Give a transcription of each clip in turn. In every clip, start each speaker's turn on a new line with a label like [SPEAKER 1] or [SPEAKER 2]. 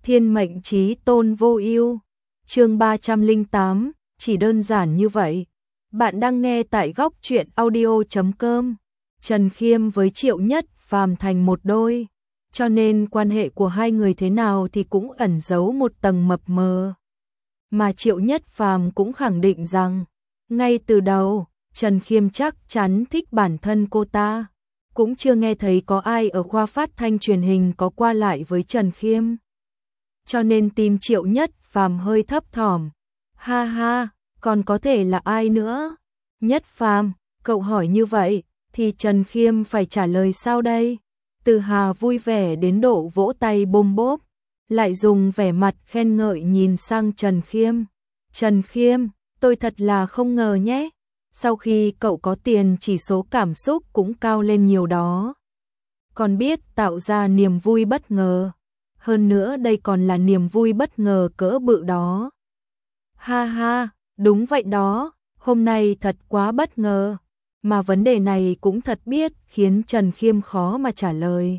[SPEAKER 1] Thiên mệnh chí tôn vô ưu. Chương 308, chỉ đơn giản như vậy. Bạn đang nghe tại góc truyện audio.com. Trần Khiêm với Triệu Nhất Phàm thành một đôi, cho nên quan hệ của hai người thế nào thì cũng ẩn giấu một tầng mập mờ. Mà Triệu Nhất Phàm cũng khẳng định rằng, ngay từ đầu, Trần Khiêm chắc chắn thích bản thân cô ta. Cũng chưa nghe thấy có ai ở khoa phát thanh truyền hình có qua lại với Trần Khiêm. Cho nên tim Triệu Nhất Phàm hơi thấp thỏm. Ha ha, còn có thể là ai nữa? Nhất Phàm, cậu hỏi như vậy, thì Trần Khiêm phải trả lời sao đây? Từ Hà vui vẻ đến độ vỗ tay bôm bốp, lại dùng vẻ mặt khen ngợi nhìn sang Trần Khiêm. Trần Khiêm, tôi thật là không ngờ nhé. Sau khi cậu có tiền chỉ số cảm xúc cũng cao lên nhiều đó. Còn biết tạo ra niềm vui bất ngờ. Hơn nữa đây còn là niềm vui bất ngờ cỡ bự đó. Ha ha, đúng vậy đó, hôm nay thật quá bất ngờ. Mà vấn đề này cũng thật biết khiến Trần Khiêm khó mà trả lời.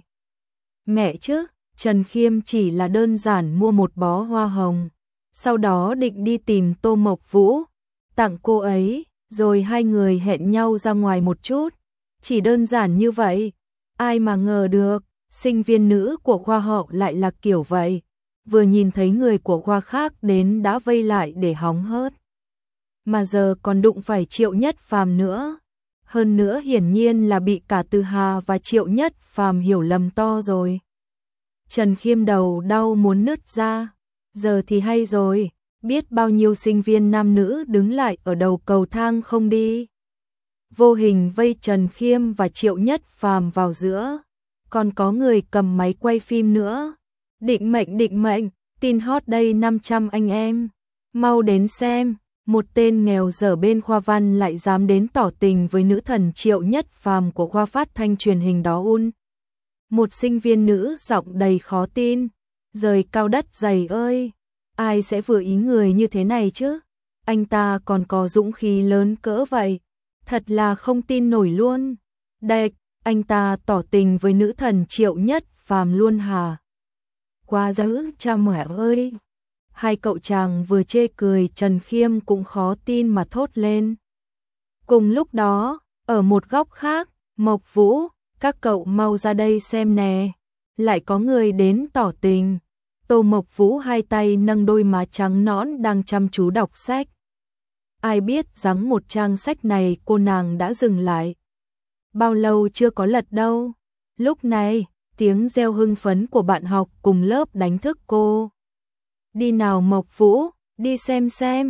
[SPEAKER 1] Mẹ chứ, Trần Khiêm chỉ là đơn giản mua một bó hoa hồng. Sau đó định đi tìm Tô Mộc Vũ, tặng cô ấy, rồi hai người hẹn nhau ra ngoài một chút. Chỉ đơn giản như vậy, ai mà ngờ được, sinh viên nữ của khoa họ lại là kiểu vậy. Vừa nhìn thấy người của khoa khác đến đã vây lại để hóng hớt. Mà giờ còn đụng phải Triệu Nhất Phàm nữa. Hơn nữa hiển nhiên là bị cả Từ Hà và Triệu Nhất Phàm hiểu lầm to rồi. Trần Khiêm đầu đau muốn nứt ra. Giờ thì hay rồi, biết bao nhiêu sinh viên nam nữ đứng lại ở đầu cầu thang không đi. Vô hình vây Trần Khiêm và Triệu Nhất Phàm vào giữa. Còn có người cầm máy quay phim nữa. Định mệnh, tin hot đây 500 anh em. Mau đến xem, một tên nghèo dở bên khoa văn lại dám đến tỏ tình với nữ thần Triệu Nhất Phàm của khoa phát thanh truyền hình đó un. Một sinh viên nữ giọng đầy khó tin. Rời cao đất dày ơi, ai sẽ vừa ý người như thế này chứ? Anh ta còn có dũng khí lớn cỡ vậy. Thật là không tin nổi luôn. Đệch, anh ta tỏ tình với nữ thần Triệu Nhất Phàm luôn hả? Quá dữ, cha mẹ ơi. Hai cậu chàng vừa chê cười Trần Khiêm cũng khó tin mà thốt lên. Cùng lúc đó, ở một góc khác, Mộc Vũ, các cậu mau ra đây xem nè. Lại có người đến tỏ tình. Tô Mộc Vũ hai tay nâng đôi má trắng nõn đang chăm chú đọc sách. Ai biết giắng một trang sách này cô nàng đã dừng lại. Bao lâu chưa có lật đâu. Lúc này, tiếng reo hưng phấn của bạn học cùng lớp đánh thức cô. Đi nào Mộc Vũ, đi xem,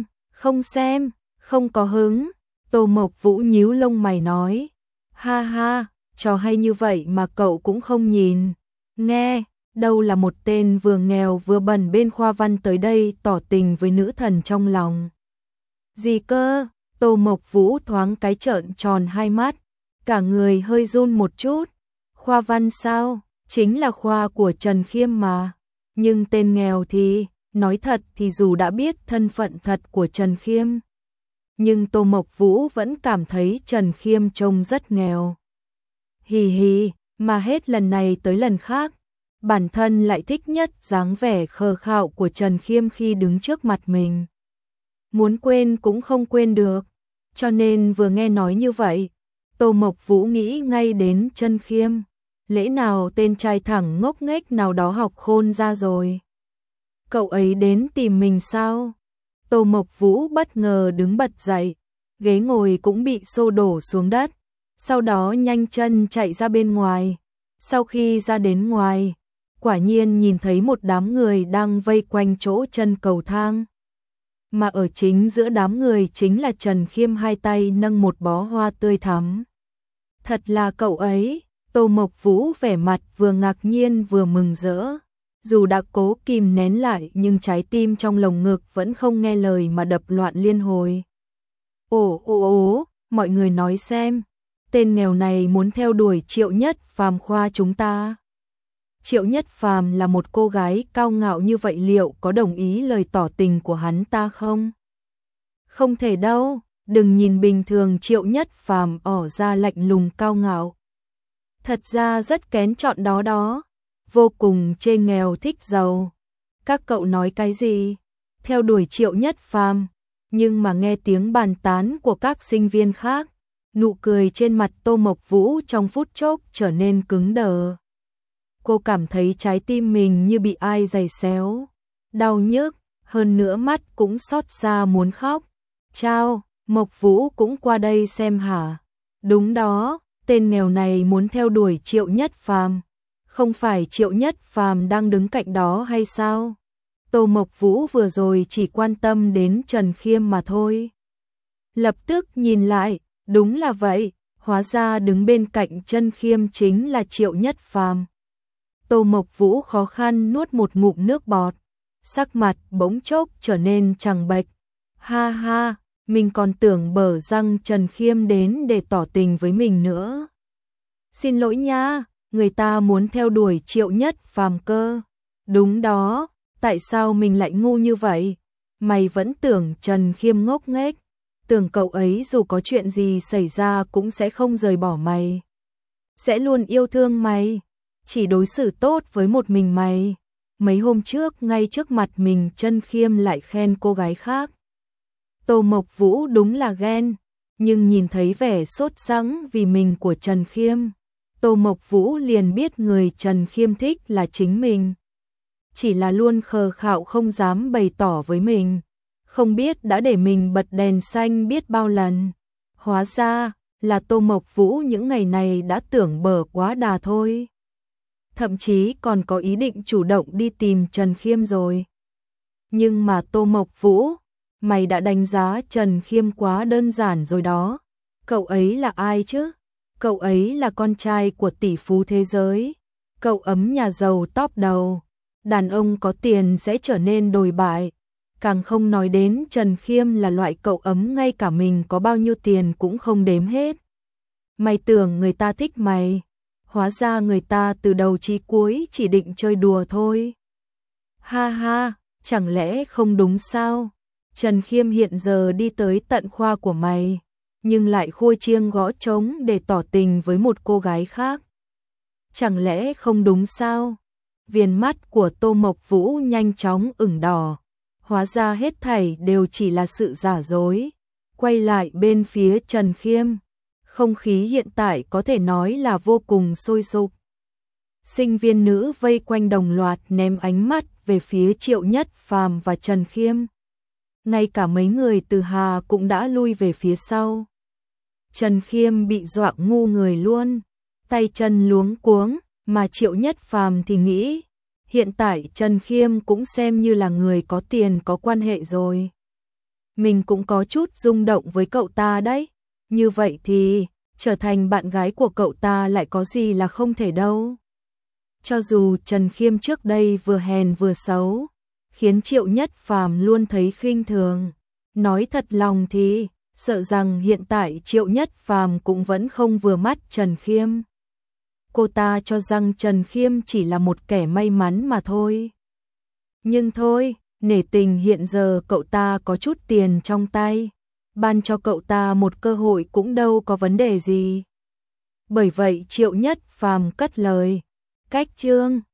[SPEAKER 1] không có hứng. Tô Mộc Vũ nhíu lông mày nói. Ha ha, trò hay như vậy mà cậu cũng không nhìn. Nghe, đâu là một tên vừa nghèo vừa bẩn bên khoa văn tới đây tỏ tình với nữ thần trong lòng. Gì cơ? Tô Mộc Vũ thoáng cái trợn tròn hai mắt, cả người hơi run một chút. Khoa văn sao? Chính là khoa của Trần Khiêm mà. Nhưng tên nghèo thì, nói thật thì dù đã biết thân phận thật của Trần Khiêm, nhưng Tô Mộc Vũ vẫn cảm thấy Trần Khiêm trông rất nghèo. Hì hì, mà hết lần này tới lần khác, bản thân lại thích nhất dáng vẻ khờ khạo của Trần Khiêm khi đứng trước mặt mình. Muốn quên cũng không quên được, cho nên vừa nghe nói như vậy, Tô Mộc Vũ nghĩ ngay đến Trần Khiêm. Lẽ nào tên trai thẳng ngốc nghếch nào đó học khôn ra rồi? Cậu ấy đến tìm mình sao? Tô Mộc Vũ bất ngờ đứng bật dậy, ghế ngồi cũng bị xô đổ xuống đất, sau đó nhanh chân chạy ra bên ngoài. Sau khi ra đến ngoài, quả nhiên nhìn thấy một đám người đang vây quanh chỗ chân cầu thang. Mà ở chính giữa đám người chính là Trần Khiêm hai tay nâng một bó hoa tươi thắm. Thật là cậu ấy. Tô Mộc Vũ vẻ mặt vừa ngạc nhiên vừa mừng rỡ. Dù đã cố kìm nén lại nhưng trái tim trong lồng ngực vẫn không nghe lời mà đập loạn liên hồi. Ồ, mọi người nói xem, tên nghèo này muốn theo đuổi Triệu Nhất Phàm khoa chúng ta. Triệu Nhất Phàm là một cô gái cao ngạo như vậy, liệu có đồng ý lời tỏ tình của hắn ta không? Không thể đâu, đừng nhìn bình thường Triệu Nhất Phàm tỏ ra lạnh lùng cao ngạo. Thật ra rất kén chọn đó, vô cùng chê nghèo thích giàu. Các cậu nói cái gì? Theo đuổi Triệu Nhất Phàm, nhưng mà nghe tiếng bàn tán của các sinh viên khác, nụ cười trên mặt Tô Mộc Vũ trong phút chốc trở nên cứng đờ. Cô cảm thấy trái tim mình như bị ai giày xéo, đau nhức, hơn nữa mắt cũng xót xa muốn khóc. Chao, Mộc Vũ cũng qua đây xem hả? Đúng đó, tên nghèo này muốn theo đuổi Triệu Nhất Phàm. Không phải Triệu Nhất Phàm đang đứng cạnh đó hay sao? Tô Mộc Vũ vừa rồi chỉ quan tâm đến Trần Khiêm mà thôi. Lập tức nhìn lại, đúng là vậy, hóa ra đứng bên cạnh Trần Khiêm chính là Triệu Nhất Phàm. Tô Mộc Vũ khó khăn nuốt một ngụm nước bọt, sắc mặt bỗng chốc trở nên trắng bệch. Ha ha, mình còn tưởng bở răng Trần Khiêm đến để tỏ tình với mình nữa. Xin lỗi nha, người ta muốn theo đuổi Triệu Nhất Phàm cơ. Đúng đó, tại sao mình lại ngu như vậy? Mày vẫn tưởng Trần Khiêm ngốc nghếch, tưởng cậu ấy dù có chuyện gì xảy ra cũng sẽ không rời bỏ mày, sẽ luôn yêu thương mày, chỉ đối xử tốt với một mình mày. Mấy hôm trước ngay trước mặt mình Trần Khiêm lại khen cô gái khác. Tô Mộc Vũ đúng là ghen, nhưng nhìn thấy vẻ sốt sắng vì mình của Trần Khiêm, Tô Mộc Vũ liền biết người Trần Khiêm thích là chính mình. Chỉ là luôn khờ khạo không dám bày tỏ với mình, không biết đã để mình bật đèn xanh biết bao lần. Hóa ra là Tô Mộc Vũ những ngày này đã tưởng bở quá đà thôi. Thậm chí còn có ý định chủ động đi tìm Trần Khiêm rồi. Nhưng mà Tô Mộc Vũ, mày đã đánh giá Trần Khiêm quá đơn giản rồi đó. Cậu ấy là ai chứ? Cậu ấy là con trai của tỷ phú thế giới. Cậu ấm nhà giàu top đầu. Đàn ông có tiền sẽ trở nên đồi bại. Càng không nói đến Trần Khiêm là loại cậu ấm ngay cả mình có bao nhiêu tiền cũng không đếm hết. Mày tưởng người ta thích mày, hóa ra người ta từ đầu chí cuối chỉ định chơi đùa thôi. Ha ha, chẳng lẽ không đúng sao? Trần Khiêm hiện giờ đi tới tận khoa của mày, nhưng lại khua chiêng gõ trống để tỏ tình với một cô gái khác. Chẳng lẽ không đúng sao? Viền mắt của Tô Mộc Vũ nhanh chóng ửng đỏ, hóa ra hết thảy đều chỉ là sự giả dối. Quay lại bên phía Trần Khiêm, không khí hiện tại có thể nói là vô cùng sôi sục. Sinh viên nữ vây quanh đồng loạt ném ánh mắt về phía Triệu Nhất Phàm và Trần Khiêm. Ngay cả mấy người từ Hà cũng đã lui về phía sau. Trần Khiêm bị dọa ngu người luôn, tay chân luống cuống, mà Triệu Nhất Phàm thì nghĩ, hiện tại Trần Khiêm cũng xem như là người có tiền có quan hệ rồi. Mình cũng có chút rung động với cậu ta đấy, như vậy thì trở thành bạn gái của cậu ta lại có gì là không thể đâu. Cho dù Trần Khiêm trước đây vừa hèn vừa xấu, khiến Triệu Nhất Phàm luôn thấy khinh thường, nói thật lòng thì sợ rằng hiện tại Triệu Nhất Phàm cũng vẫn không vừa mắt Trần Khiêm. Cô ta cho rằng Trần Khiêm chỉ là một kẻ may mắn mà thôi. Nhưng thôi, nể tình hiện giờ cậu ta có chút tiền trong tay, ban cho cậu ta một cơ hội cũng đâu có vấn đề gì. Bởi vậy Triệu Nhất Phàm cất lời, cách chương